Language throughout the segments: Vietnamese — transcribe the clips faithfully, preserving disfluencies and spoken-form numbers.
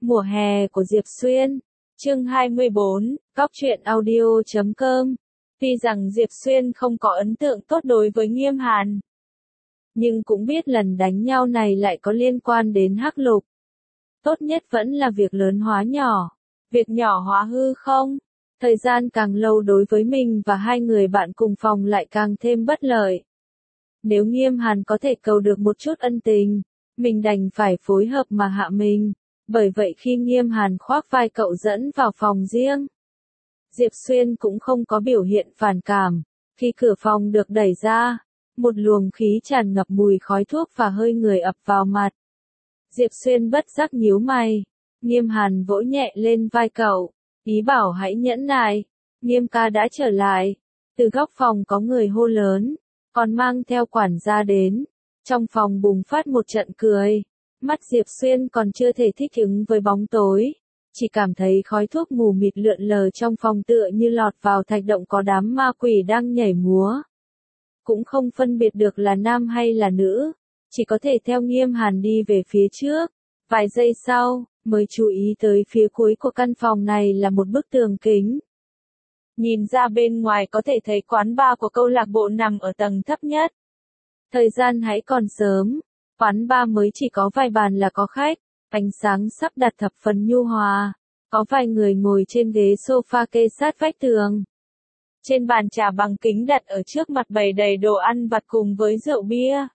Mùa hè của Diệp Xuyên. Chương hai mươi bốn, Cóc truyện audio chấm com. Tuy rằng Diệp Xuyên không có ấn tượng tốt đối với Nghiêm Hàn, nhưng cũng biết lần đánh nhau này lại có liên quan đến Hắc Lục. Tốt nhất vẫn là việc lớn hóa nhỏ, việc nhỏ hóa hư không. Thời gian càng lâu đối với mình và hai người bạn cùng phòng lại càng thêm bất lợi. Nếu Nghiêm Hàn có thể cầu được một chút ân tình, mình đành phải phối hợp mà hạ mình. Bởi vậy khi Nghiêm Hàn khoác vai cậu dẫn vào phòng riêng, Diệp Xuyên cũng không có biểu hiện phản cảm. Khi cửa phòng được đẩy ra, một luồng khí tràn ngập mùi khói thuốc và hơi người ập vào mặt. Diệp Xuyên bất giác nhíu mày. Nghiêm Hàn vỗ nhẹ lên vai cậu, ý bảo hãy nhẫn nại. Nghiêm ca đã trở lại. Từ góc phòng có người hô lớn, còn mang theo quản gia đến. Trong phòng bùng phát một trận cười. Mắt Diệp Xuyên còn chưa thể thích ứng với bóng tối, chỉ cảm thấy khói thuốc mù mịt lượn lờ trong phòng tựa như lọt vào thạch động có đám ma quỷ đang nhảy múa. Cũng không phân biệt được là nam hay là nữ, chỉ có thể theo Nghiêm Hàn đi về phía trước. Vài giây sau, mới chú ý tới phía cuối của căn phòng này là một bức tường kính. Nhìn ra bên ngoài có thể thấy quán bar của câu lạc bộ nằm ở tầng thấp nhất. Thời gian hãy còn sớm. Quán bar mới chỉ có vài bàn là có khách, ánh sáng sắp đặt thập phần nhu hòa, có vài người ngồi trên ghế sofa kê sát vách tường. Trên bàn trà bằng kính đặt ở trước mặt bày đầy đồ ăn vặt cùng với rượu bia.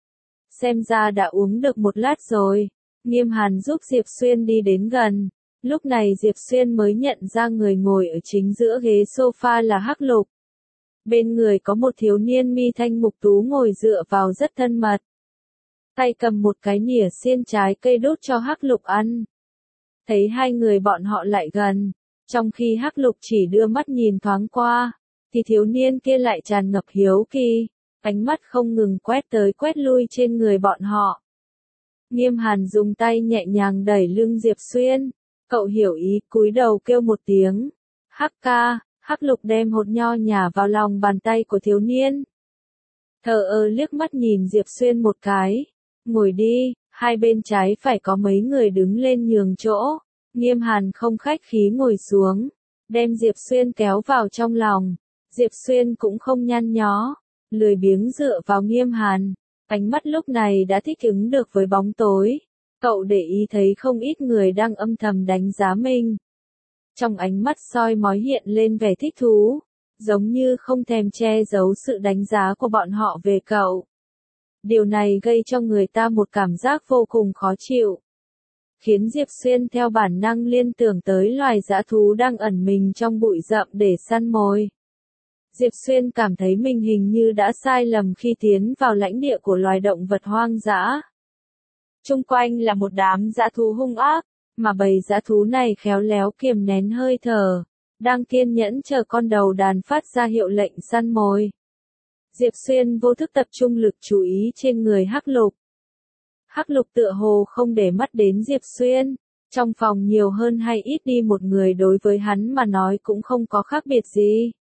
Xem ra đã uống được một lát rồi. Nghiêm Hàn giúp Diệp Xuyên đi đến gần. Lúc này Diệp Xuyên mới nhận ra người ngồi ở chính giữa ghế sofa là Hắc Lục. Bên người có một thiếu niên mi thanh mục tú ngồi dựa vào rất thân mật. Tay cầm một cái nĩa xiên trái cây đốt cho Hắc Lục ăn. Thấy hai người bọn họ lại gần, trong khi Hắc Lục chỉ đưa mắt nhìn thoáng qua, thì thiếu niên kia lại tràn ngập hiếu kỳ, ánh mắt không ngừng quét tới quét lui trên người bọn họ. Nghiêm Hàn dùng tay nhẹ nhàng đẩy lưng Diệp Xuyên, cậu hiểu ý, cúi đầu kêu một tiếng, Hắc ca. Hắc Lục đem hột nho nhả vào lòng bàn tay của thiếu niên. Thờ ơ liếc mắt nhìn Diệp Xuyên một cái. Ngồi đi, hai bên trái phải có mấy người đứng lên nhường chỗ. Nghiêm Hàn không khách khí ngồi xuống, đem Diệp Xuyên kéo vào trong lòng. Diệp Xuyên cũng không nhăn nhó, lười biếng dựa vào Nghiêm Hàn. Ánh mắt lúc này đã thích ứng được với bóng tối. Cậu để ý thấy không ít người đang âm thầm đánh giá mình. Trong ánh mắt soi mói hiện lên vẻ thích thú, giống như không thèm che giấu sự đánh giá của bọn họ về cậu. Điều này gây cho người ta một cảm giác vô cùng khó chịu, khiến Diệp Xuyên theo bản năng liên tưởng tới loài dã thú đang ẩn mình trong bụi rậm để săn mồi. Diệp Xuyên cảm thấy mình hình như đã sai lầm khi tiến vào lãnh địa của loài động vật hoang dã. Chung quanh là một đám dã thú hung ác, mà bầy dã thú này khéo léo kiềm nén hơi thở, đang kiên nhẫn chờ con đầu đàn phát ra hiệu lệnh săn mồi. Diệp Xuyên vô thức tập trung lực chú ý trên người Hắc Lục. Hắc Lục tựa hồ không để mắt đến Diệp Xuyên, trong phòng nhiều hơn hay ít đi một người đối với hắn mà nói cũng không có khác biệt gì.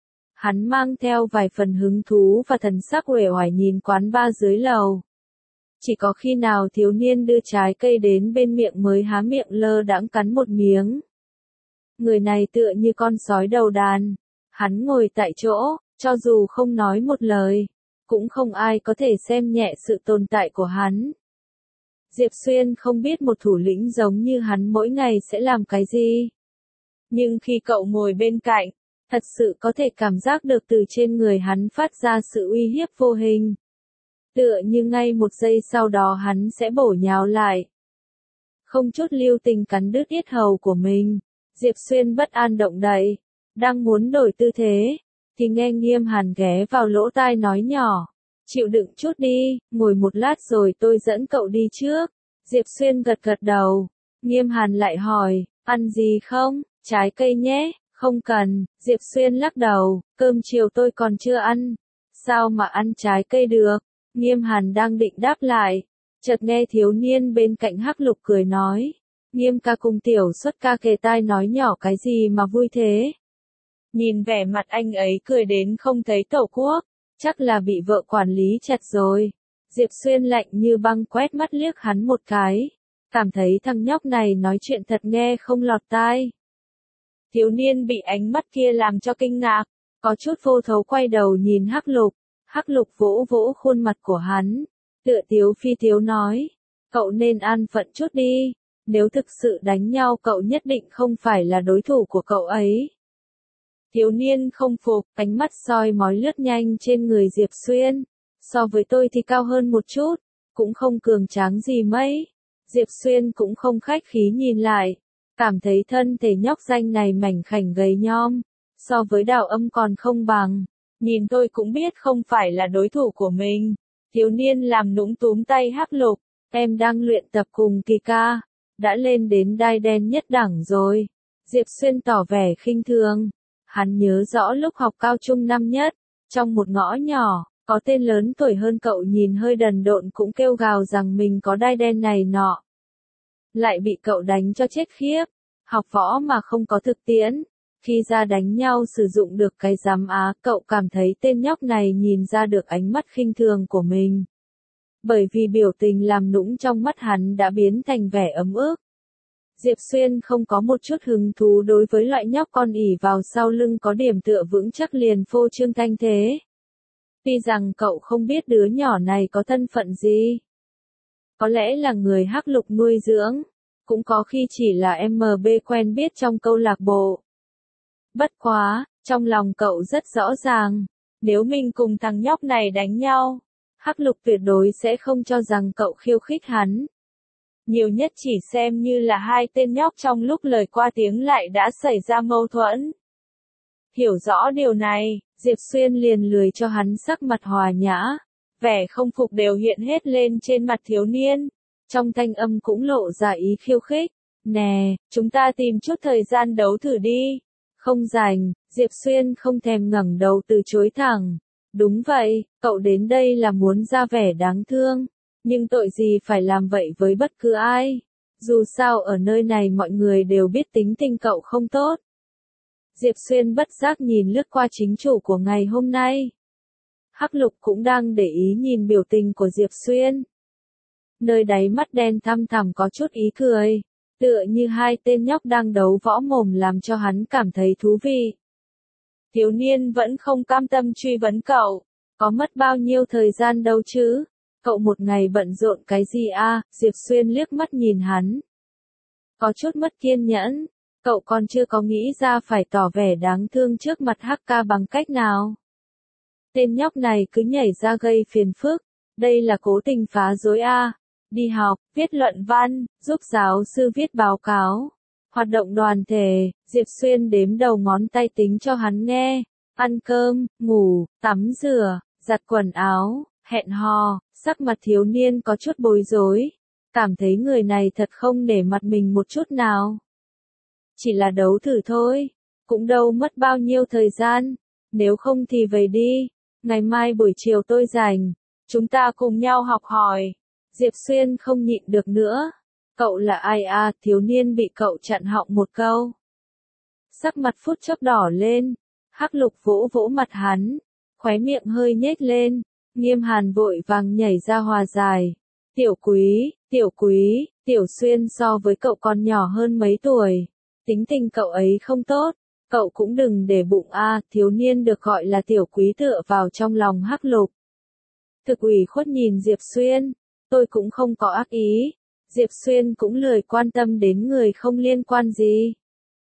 Hắn mang theo vài phần hứng thú và thần sắc uể oải nhìn quán bar dưới lầu. Chỉ có khi nào thiếu niên đưa trái cây đến bên miệng mới há miệng lơ đãng cắn một miếng. Người này tựa như con sói đầu đàn. Hắn ngồi tại chỗ, cho dù không nói một lời, cũng không ai có thể xem nhẹ sự tồn tại của hắn. Diệp Xuyên không biết một thủ lĩnh giống như hắn mỗi ngày sẽ làm cái gì. Nhưng khi cậu ngồi bên cạnh, thật sự có thể cảm giác được từ trên người hắn phát ra sự uy hiếp vô hình. Tựa như ngay một giây sau đó hắn sẽ bổ nhào lại. Không chút lưu tình cắn đứt yết hầu của mình. Diệp Xuyên bất an động đậy, đang muốn đổi tư thế, thì nghe Nghiêm Hàn ghé vào lỗ tai nói nhỏ, chịu đựng chút đi, ngồi một lát rồi tôi dẫn cậu đi trước. Diệp Xuyên gật gật đầu. Nghiêm Hàn lại hỏi, ăn gì không? Trái cây nhé. Không cần. Diệp Xuyên lắc đầu, cơm chiều tôi còn chưa ăn. Sao mà ăn trái cây được? Nghiêm Hàn đang định đáp lại, chợt nghe thiếu niên bên cạnh Hắc Lục cười nói, Nghiêm ca cùng tiểu xuất ca kề tai nói nhỏ cái gì mà vui thế? Nhìn vẻ mặt anh ấy cười đến không thấy tẩu quốc, chắc là bị vợ quản lý chặt rồi. Diệp Xuyên lạnh như băng quét mắt liếc hắn một cái, cảm thấy thằng nhóc này nói chuyện thật nghe không lọt tai. Thiếu niên bị ánh mắt kia làm cho kinh ngạc, có chút vô thấu quay đầu nhìn Hắc Lục, Hắc Lục vỗ vỗ khuôn mặt của hắn, tựa tiếu phi tiếu nói, cậu nên an phận chút đi, nếu thực sự đánh nhau cậu nhất định không phải là đối thủ của cậu ấy. Thiếu niên không phục, ánh mắt soi mói lướt nhanh trên người Diệp Xuyên, so với tôi thì cao hơn một chút, cũng không cường tráng gì mấy. Diệp Xuyên cũng không khách khí nhìn lại, cảm thấy thân thể nhóc danh này mảnh khảnh gầy nhom, so với Đào Âm còn không bằng, nhìn tôi cũng biết không phải là đối thủ của mình. Thiếu niên làm nũng túm tay Hắc Lục, em đang luyện tập cùng Kỳ ca, đã lên đến đai đen nhất đẳng rồi. Diệp Xuyên tỏ vẻ khinh thường, hắn nhớ rõ lúc học cao trung năm nhất, trong một ngõ nhỏ, có tên lớn tuổi hơn cậu nhìn hơi đần độn cũng kêu gào rằng mình có đai đen này nọ. Lại bị cậu đánh cho chết khiếp, học võ mà không có thực tiễn, khi ra đánh nhau sử dụng được cái giám á, cậu cảm thấy tên nhóc này nhìn ra được ánh mắt khinh thường của mình. Bởi vì biểu tình làm nũng trong mắt hắn đã biến thành vẻ ấm ức. Diệp Xuyên không có một chút hứng thú đối với loại nhóc con ỉ vào sau lưng có điểm tựa vững chắc liền phô trương thanh thế. Tuy rằng cậu không biết đứa nhỏ này có thân phận gì. Có lẽ là người Hắc Lục nuôi dưỡng, cũng có khi chỉ là em bê quen biết trong câu lạc bộ. Bất quá, trong lòng cậu rất rõ ràng, nếu mình cùng thằng nhóc này đánh nhau, Hắc Lục tuyệt đối sẽ không cho rằng cậu khiêu khích hắn. Nhiều nhất chỉ xem như là hai tên nhóc trong lúc lời qua tiếng lại đã xảy ra mâu thuẫn. Hiểu rõ điều này, Diệp Xuyên liền lười cho hắn sắc mặt hòa nhã, vẻ không phục đều hiện hết lên trên mặt thiếu niên, trong thanh âm cũng lộ ra ý khiêu khích. Nè, chúng ta tìm chút thời gian đấu thử đi. Không rảnh, Diệp Xuyên không thèm ngẩng đầu từ chối thẳng. Đúng vậy, cậu đến đây là muốn ra vẻ đáng thương, nhưng tội gì phải làm vậy với bất cứ ai. Dù sao ở nơi này mọi người đều biết tính tình cậu không tốt. Diệp Xuyên bất giác nhìn lướt qua chính chủ của ngày hôm nay. Hắc Lục cũng đang để ý nhìn biểu tình của Diệp Xuyên. Nơi đáy mắt đen thăm thẳm có chút ý cười, tựa như hai tên nhóc đang đấu võ mồm làm cho hắn cảm thấy thú vị. Thiếu niên vẫn không cam tâm truy vấn cậu, có mất bao nhiêu thời gian đâu chứ? Cậu một ngày bận rộn cái gì a? Diệp Xuyên liếc mắt nhìn hắn. Có chút mất kiên nhẫn, cậu còn chưa có nghĩ ra phải tỏ vẻ đáng thương trước mặt Hắc ca bằng cách nào. Tên nhóc này cứ nhảy ra gây phiền phức, đây là cố tình phá rối a. Đi học, viết luận văn, giúp giáo sư viết báo cáo, hoạt động đoàn thể, Diệp Xuyên đếm đầu ngón tay tính cho hắn nghe, ăn cơm, ngủ, tắm rửa, giặt quần áo, hẹn hò, sắc mặt thiếu niên có chút bối rối, cảm thấy người này thật không để mặt mình một chút nào. Chỉ là đấu thử thôi, cũng đâu mất bao nhiêu thời gian, nếu không thì về đi, ngày mai buổi chiều tôi rảnh, chúng ta cùng nhau học hỏi. Diệp Xuyên không nhịn được nữa. Cậu là ai à? Thiếu niên bị cậu chặn họng một câu. Sắc mặt phút chốc đỏ lên. Hắc Lục vỗ vỗ mặt hắn, khóe miệng hơi nhếch lên. Nghiêm Hàn vội vàng nhảy ra hòa giải. Tiểu Quý, Tiểu Quý, Tiểu Xuyên so với cậu còn nhỏ hơn mấy tuổi. Tính tình cậu ấy không tốt, cậu cũng đừng để bụng a. À, thiếu niên được gọi là Tiểu Quý tựa vào trong lòng Hắc Lục. Thực ủy khuất nhìn Diệp Xuyên. Tôi cũng không có ác ý. Diệp Xuyên cũng lười quan tâm đến người không liên quan gì.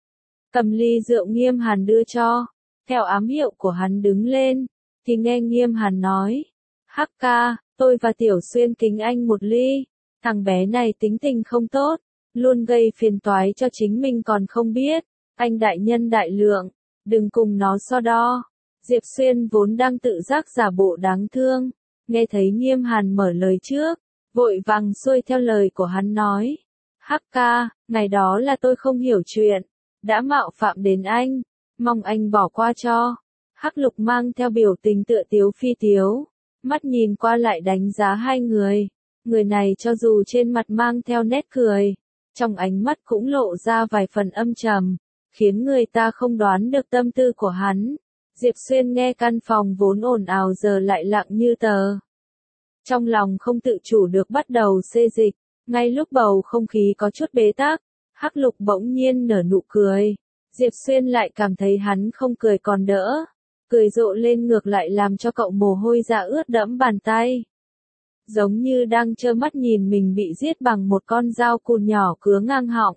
Cầm ly rượu Nghiêm Hàn đưa cho. Theo ám hiệu của hắn đứng lên, thì nghe Nghiêm Hàn nói. Hắc ca, tôi và Tiểu Xuyên kính anh một ly. Thằng bé này tính tình không tốt, luôn gây phiền toái cho chính mình còn không biết. Anh đại nhân đại lượng, đừng cùng nó so đo. Diệp Xuyên vốn đang tự giác giả bộ đáng thương. Nghe thấy Nghiêm Hàn mở lời trước, vội vàng xuôi theo lời của hắn nói. Hắc ca, ngày đó là tôi không hiểu chuyện, đã mạo phạm đến anh, mong anh bỏ qua cho. Hắc Lục mang theo biểu tình tựa tiếu phi tiếu, mắt nhìn qua lại đánh giá hai người. Người này cho dù trên mặt mang theo nét cười, trong ánh mắt cũng lộ ra vài phần âm trầm, khiến người ta không đoán được tâm tư của hắn. Diệp Xuyên nghe căn phòng vốn ồn ào giờ lại lặng như tờ. Trong lòng không tự chủ được bắt đầu xê dịch, Ngay lúc bầu không khí có chút bế tắc, Hắc Lục bỗng nhiên nở nụ cười. Diệp Xuyên lại cảm thấy hắn không cười còn đỡ. Cười rộ lên ngược lại làm cho cậu mồ hôi dạ ướt đẫm bàn tay. Giống như đang trơ mắt nhìn mình bị giết bằng một con dao cùn nhỏ cứa ngang họng.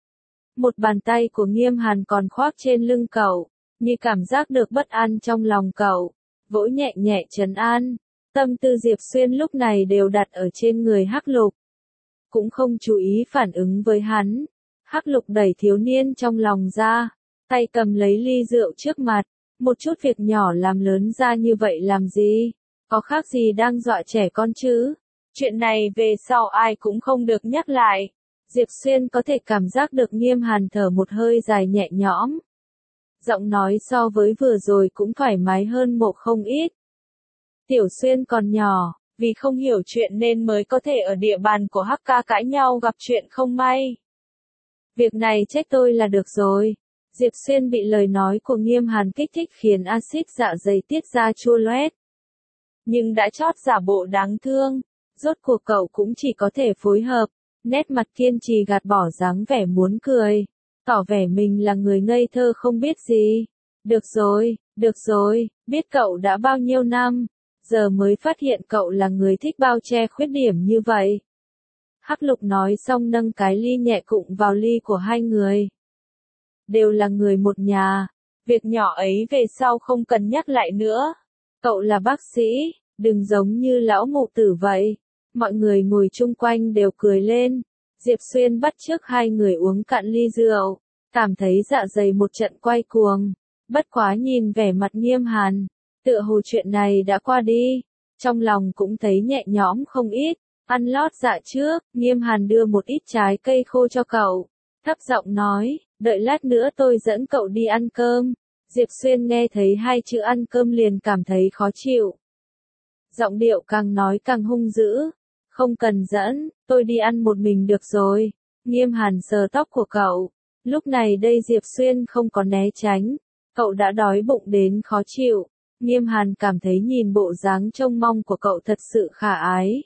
Một bàn tay của Nghiêm Hàn còn khoác trên lưng cậu, như cảm giác được bất an trong lòng cậu, vỗ nhẹ nhẹ trấn an. Tâm tư Diệp Xuyên lúc này đều đặt ở trên người Hắc Lục. Cũng không chú ý phản ứng với hắn. Hắc Lục đẩy thiếu niên trong lòng ra, tay cầm lấy ly rượu trước mặt. Một chút việc nhỏ làm lớn ra như vậy làm gì? Có khác gì đang dọa trẻ con chứ? Chuyện này về sau ai cũng không được nhắc lại. Diệp Xuyên có thể cảm giác được Nghiêm Hàn thở một hơi dài nhẹ nhõm. Giọng nói so với vừa rồi cũng thoải mái hơn một không ít. Tiểu Xuyên còn nhỏ, vì không hiểu chuyện nên mới có thể ở địa bàn của Hắc ca cãi nhau gặp chuyện không may. Việc này trách tôi là được rồi. Diệp Xuyên bị lời nói của Nghiêm Hàn kích thích khiến axit dạ dày tiết ra chua loét. Nhưng đã chót giả bộ đáng thương, rốt cuộc cậu cũng chỉ có thể phối hợp, nét mặt kiên trì gạt bỏ dáng vẻ muốn cười, tỏ vẻ mình là người ngây thơ không biết gì. Được rồi, được rồi, biết cậu đã bao nhiêu năm, giờ mới phát hiện cậu là người thích bao che khuyết điểm như vậy. Hắc Lục nói xong nâng cái ly nhẹ cụng vào ly của hai người. Đều là người một nhà, việc nhỏ ấy về sau không cần nhắc lại nữa. Cậu là bác sĩ, đừng giống như lão mụ tử vậy. Mọi người ngồi chung quanh đều cười lên. Diệp Xuyên bắt chước hai người uống cạn ly rượu, cảm thấy dạ dày một trận quay cuồng. Bất quá nhìn vẻ mặt Nghiêm Hàn, tựa hồ chuyện này đã qua đi, trong lòng cũng thấy nhẹ nhõm không ít. Ăn lót dạ trước, Nghiêm Hàn đưa một ít trái cây khô cho cậu, thấp giọng nói, đợi lát nữa tôi dẫn cậu đi ăn cơm. Diệp Xuyên nghe thấy hai chữ ăn cơm liền cảm thấy khó chịu. Giọng điệu càng nói càng hung dữ. Không cần dẫn, tôi đi ăn một mình được rồi. Nghiêm Hàn sờ tóc của cậu. Lúc này đây Diệp Xuyên không có né tránh. Cậu đã đói bụng đến khó chịu. Nghiêm Hàn cảm thấy nhìn bộ dáng trông mong của cậu thật sự khả ái.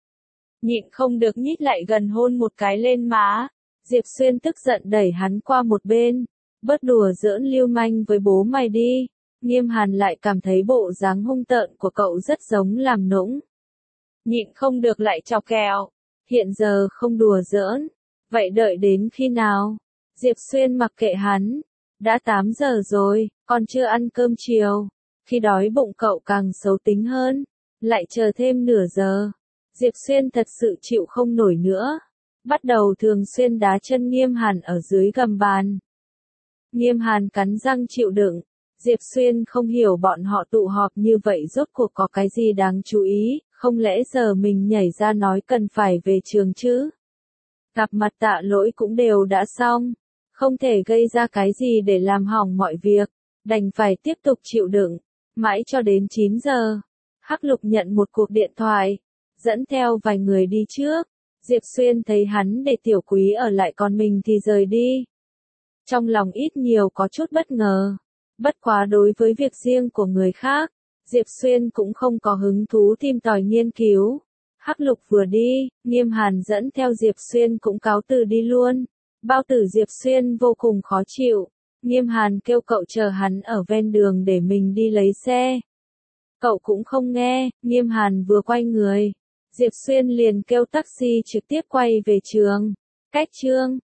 Nhịn không được nhích lại gần hôn một cái lên má. Diệp Xuyên tức giận đẩy hắn qua một bên. Bớt đùa giỡn lưu manh với bố mày đi. Nghiêm Hàn lại cảm thấy bộ dáng hung tợn của cậu rất giống làm nũng. Nhịn không được lại chọc kẹo. Hiện giờ không đùa giỡn. Vậy đợi đến khi nào? Diệp Xuyên mặc kệ hắn. Đã tám giờ rồi, còn chưa ăn cơm chiều. Khi đói bụng cậu càng xấu tính hơn. Lại chờ thêm nửa giờ. Diệp Xuyên thật sự chịu không nổi nữa. Bắt đầu thường xuyên đá chân Nghiêm Hàn ở dưới gầm bàn. Nghiêm Hàn cắn răng chịu đựng. Diệp Xuyên không hiểu bọn họ tụ họp như vậy rốt cuộc có cái gì đáng chú ý, không lẽ giờ mình nhảy ra nói cần phải về trường chứ? Gặp mặt Tạ Lỗi cũng đều đã xong, không thể gây ra cái gì để làm hỏng mọi việc, đành phải tiếp tục chịu đựng, mãi cho đến chín giờ. Hắc Lục nhận một cuộc điện thoại, dẫn theo vài người đi trước. Diệp Xuyên thấy hắn để Tiểu Quý ở lại còn mình thì rời đi. Trong lòng ít nhiều có chút bất ngờ. Bất quá đối với việc riêng của người khác, Diệp Xuyên cũng không có hứng thú tìm tòi nghiên cứu. Hắc Lục vừa đi, Nghiêm Hàn dẫn theo Diệp Xuyên cũng cáo từ đi luôn. Bao tử Diệp Xuyên vô cùng khó chịu. Nghiêm Hàn kêu cậu chờ hắn ở ven đường để mình đi lấy xe. Cậu cũng không nghe, Nghiêm Hàn vừa quay người. Diệp Xuyên liền kêu taxi trực tiếp quay về trường. Cách trường,